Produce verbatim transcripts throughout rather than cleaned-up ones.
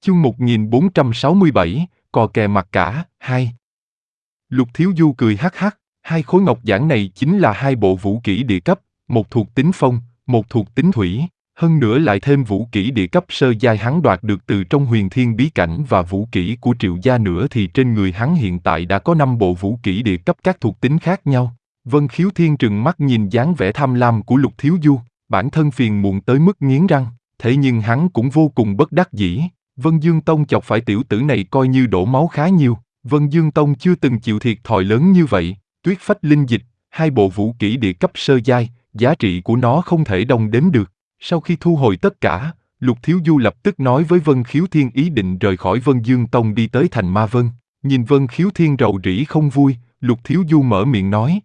Chương một nghìn bốn trăm sáu mươi bảy, cò kè mặt cả, hai. Lục Thiếu Du cười hắc hắc, hai khối ngọc giản này chính là hai bộ vũ kỹ địa cấp, một thuộc tính phong, một thuộc tính thủy, hơn nữa lại thêm vũ kỹ địa cấp sơ giai hắn đoạt được từ trong huyền thiên bí cảnh và vũ kỹ của Triệu gia nữa thì trên người hắn hiện tại đã có năm bộ vũ kỹ địa cấp các thuộc tính khác nhau. Vân Khiếu Thiên trừng mắt nhìn dáng vẻ tham lam của Lục Thiếu Du, bản thân phiền muộn tới mức nghiến răng, thế nhưng hắn cũng vô cùng bất đắc dĩ. Vân Dương Tông chọc phải tiểu tử này coi như đổ máu khá nhiều, Vân Dương Tông chưa từng chịu thiệt thòi lớn như vậy. Tuyết phách linh dịch, hai bộ vũ kỹ địa cấp sơ giai, giá trị của nó không thể đong đếm được. Sau khi thu hồi tất cả, Lục Thiếu Du lập tức nói với Vân Khiếu Thiên ý định rời khỏi Vân Dương Tông đi tới thành Ma Vân. Nhìn Vân Khiếu Thiên rầu rĩ không vui, Lục Thiếu Du mở miệng nói: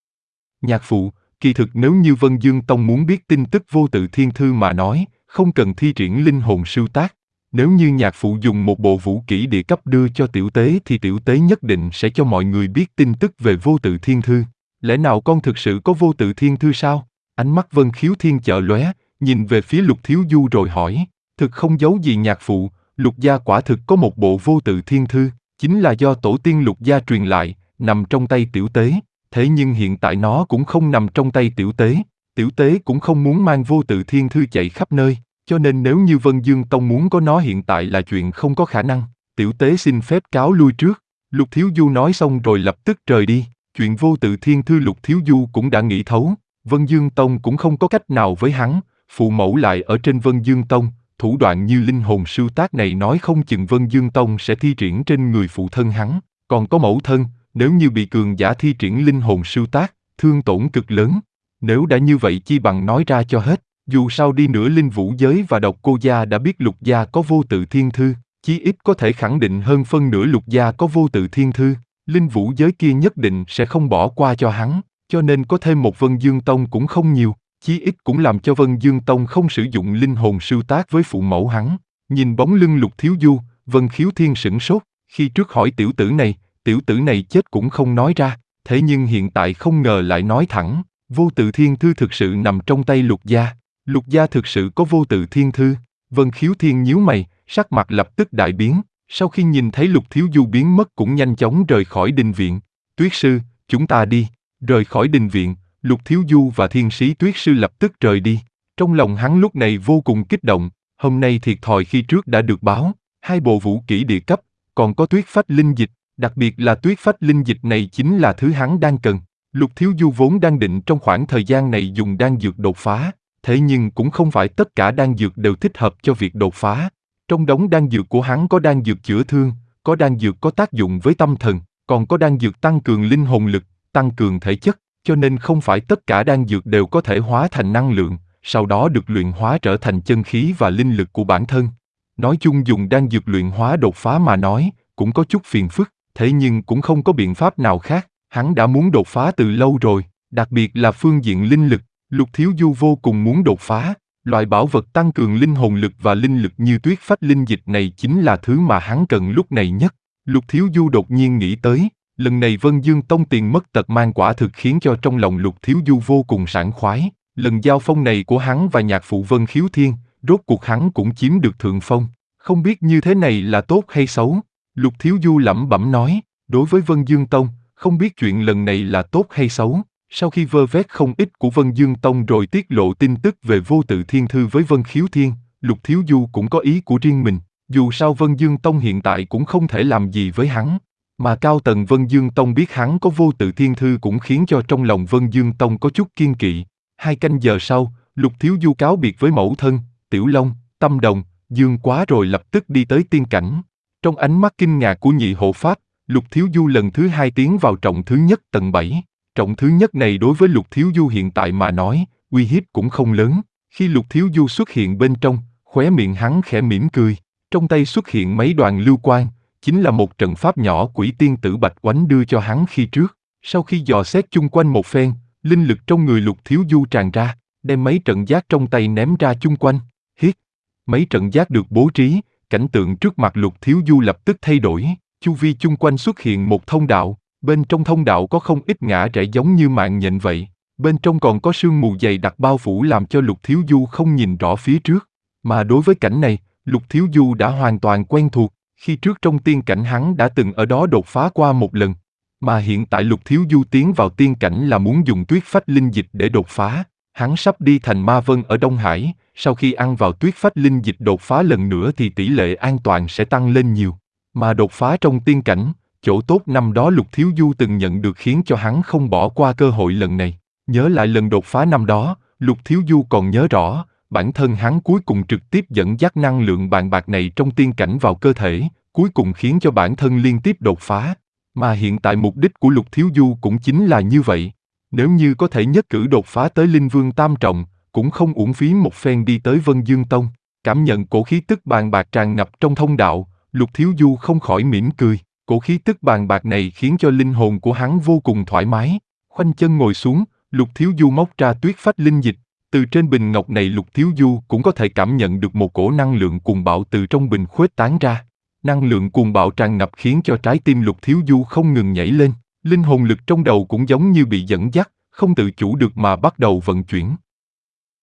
Nhạc phụ, kỳ thực nếu như Vân Dương Tông muốn biết tin tức vô tự thiên thư mà nói, không cần thi triển linh hồn sưu tác. Nếu như nhạc phụ dùng một bộ vũ kỹ địa cấp đưa cho tiểu tế thì tiểu tế nhất định sẽ cho mọi người biết tin tức về vô tự thiên thư. Lẽ nào con thực sự có vô tự thiên thư sao? Ánh mắt Vân Khiếu Thiên chợ lóe, nhìn về phía Lục Thiếu Du rồi hỏi: Thực không giấu gì nhạc phụ, Lục gia quả thực có một bộ vô tự thiên thư, chính là do tổ tiên Lục gia truyền lại, nằm trong tay tiểu tế. Thế nhưng hiện tại nó cũng không nằm trong tay tiểu tế. Tiểu tế cũng không muốn mang vô tự thiên thư chạy khắp nơi. Cho nên nếu như Vân Dương Tông muốn có nó hiện tại là chuyện không có khả năng. Tiểu tế xin phép cáo lui trước. Lục Thiếu Du nói xong rồi lập tức rời đi. Chuyện vô tự thiên thư Lục Thiếu Du cũng đã nghĩ thấu. Vân Dương Tông cũng không có cách nào với hắn. Phụ mẫu lại ở trên Vân Dương Tông. Thủ đoạn như linh hồn sưu tác này nói không chừng Vân Dương Tông sẽ thi triển trên người phụ thân hắn. Còn có mẫu thân, nếu như bị cường giả thi triển linh hồn sưu tác, thương tổn cực lớn. Nếu đã như vậy chi bằng nói ra cho hết. Dù sao đi nữa Linh Vũ Giới và Độc Cô Gia đã biết Lục Gia có vô tự thiên thư, chí ít có thể khẳng định hơn phân nửa Lục Gia có vô tự thiên thư, Linh Vũ Giới kia nhất định sẽ không bỏ qua cho hắn, cho nên có thêm một Vân Dương Tông cũng không nhiều, chí ít cũng làm cho Vân Dương Tông không sử dụng linh hồn sưu tác với phụ mẫu hắn. Nhìn bóng lưng Lục Thiếu Du, Vân Khiếu Thiên sửng sốt, khi trước hỏi tiểu tử này, tiểu tử này chết cũng không nói ra, thế nhưng hiện tại không ngờ lại nói thẳng, vô tự thiên thư thực sự nằm trong tay Lục Gia. Lục gia thực sự có vô tự thiên thư. Vân Khiếu Thiên nhíu mày, sắc mặt lập tức đại biến. Sau khi nhìn thấy Lục Thiếu Du biến mất cũng nhanh chóng rời khỏi đình viện. Tuyết sư, chúng ta đi. Rời khỏi đình viện, Lục Thiếu Du và Thiên Sĩ Tuyết sư lập tức rời đi. Trong lòng hắn lúc này vô cùng kích động. Hôm nay thiệt thòi khi trước đã được báo. Hai bộ vũ kỹ địa cấp, còn có tuyết phách linh dịch. Đặc biệt là tuyết phách linh dịch này chính là thứ hắn đang cần. Lục Thiếu Du vốn đang định trong khoảng thời gian này dùng đan dược đột phá. Thế nhưng cũng không phải tất cả đan dược đều thích hợp cho việc đột phá. Trong đống đan dược của hắn có đan dược chữa thương, có đan dược có tác dụng với tâm thần, còn có đan dược tăng cường linh hồn lực, tăng cường thể chất, cho nên không phải tất cả đan dược đều có thể hóa thành năng lượng, sau đó được luyện hóa trở thành chân khí và linh lực của bản thân. Nói chung dùng đan dược luyện hóa đột phá mà nói, cũng có chút phiền phức, thế nhưng cũng không có biện pháp nào khác, hắn đã muốn đột phá từ lâu rồi, đặc biệt là phương diện linh lực. Lục Thiếu Du vô cùng muốn đột phá, loại bảo vật tăng cường linh hồn lực và linh lực như tuyết phách linh dịch này chính là thứ mà hắn cần lúc này nhất. Lục Thiếu Du đột nhiên nghĩ tới, lần này Vân Dương Tông tiền mất tật mang quả thực khiến cho trong lòng Lục Thiếu Du vô cùng sảng khoái. Lần giao phong này của hắn và nhạc phụ Vân Khiếu Thiên, rốt cuộc hắn cũng chiếm được thượng phong. Không biết như thế này là tốt hay xấu? Lục Thiếu Du lẩm bẩm nói, đối với Vân Dương Tông, không biết chuyện lần này là tốt hay xấu. Sau khi vơ vét không ít của Vân Dương Tông rồi tiết lộ tin tức về vô tự thiên thư với Vân Khiếu Thiên, Lục Thiếu Du cũng có ý của riêng mình. Dù sao Vân Dương Tông hiện tại cũng không thể làm gì với hắn. Mà cao tầng Vân Dương Tông biết hắn có vô tự thiên thư cũng khiến cho trong lòng Vân Dương Tông có chút kiên kỵ. Hai canh giờ sau, Lục Thiếu Du cáo biệt với mẫu thân, Tiểu Long, Tâm Đồng, Dương Quá rồi lập tức đi tới tiên cảnh. Trong ánh mắt kinh ngạc của nhị hộ pháp, Lục Thiếu Du lần thứ hai tiến vào trọng thứ nhất tầng bảy. Trọng thứ nhất này đối với Lục Thiếu Du hiện tại mà nói, uy hiếp cũng không lớn. Khi Lục Thiếu Du xuất hiện bên trong, khóe miệng hắn khẽ mỉm cười. Trong tay xuất hiện mấy đoàn lưu quang, chính là một trận pháp nhỏ quỷ tiên tử Bạch Oánh đưa cho hắn khi trước. Sau khi dò xét chung quanh một phen, linh lực trong người Lục Thiếu Du tràn ra, đem mấy trận giác trong tay ném ra chung quanh. Hiết! Mấy trận giác được bố trí, cảnh tượng trước mặt Lục Thiếu Du lập tức thay đổi. Chu vi chung quanh xuất hiện một thông đạo. Bên trong thông đạo có không ít ngã rẽ giống như mạng nhện vậy. Bên trong còn có sương mù dày đặc bao phủ làm cho Lục Thiếu Du không nhìn rõ phía trước. Mà đối với cảnh này, Lục Thiếu Du đã hoàn toàn quen thuộc, khi trước trong tiên cảnh hắn đã từng ở đó đột phá qua một lần. Mà hiện tại Lục Thiếu Du tiến vào tiên cảnh là muốn dùng tuyết phách linh dịch để đột phá. Hắn sắp đi thành ma vân ở Đông Hải, sau khi ăn vào tuyết phách linh dịch đột phá lần nữa thì tỷ lệ an toàn sẽ tăng lên nhiều. Mà đột phá trong tiên cảnh, chỗ tốt năm đó Lục Thiếu Du từng nhận được khiến cho hắn không bỏ qua cơ hội lần này. Nhớ lại lần đột phá năm đó, Lục Thiếu Du còn nhớ rõ, bản thân hắn cuối cùng trực tiếp dẫn dắt năng lượng bàn bạc này trong tiên cảnh vào cơ thể, cuối cùng khiến cho bản thân liên tiếp đột phá. Mà hiện tại mục đích của Lục Thiếu Du cũng chính là như vậy. Nếu như có thể nhất cử đột phá tới Linh Vương Tam Trọng, cũng không uổng phí một phen đi tới Vân Dương Tông. Cảm nhận cổ khí tức bàn bạc tràn ngập trong thông đạo, Lục Thiếu Du không khỏi mỉm cười. Cổ khí tức bàn bạc này khiến cho linh hồn của hắn vô cùng thoải mái. Khoanh chân ngồi xuống, Lục Thiếu Du móc ra tuyết phách linh dịch. Từ trên bình ngọc này Lục Thiếu Du cũng có thể cảm nhận được một cổ năng lượng cuồng bạo từ trong bình khuếch tán ra. Năng lượng cuồng bạo tràn ngập khiến cho trái tim Lục Thiếu Du không ngừng nhảy lên. Linh hồn lực trong đầu cũng giống như bị dẫn dắt, không tự chủ được mà bắt đầu vận chuyển.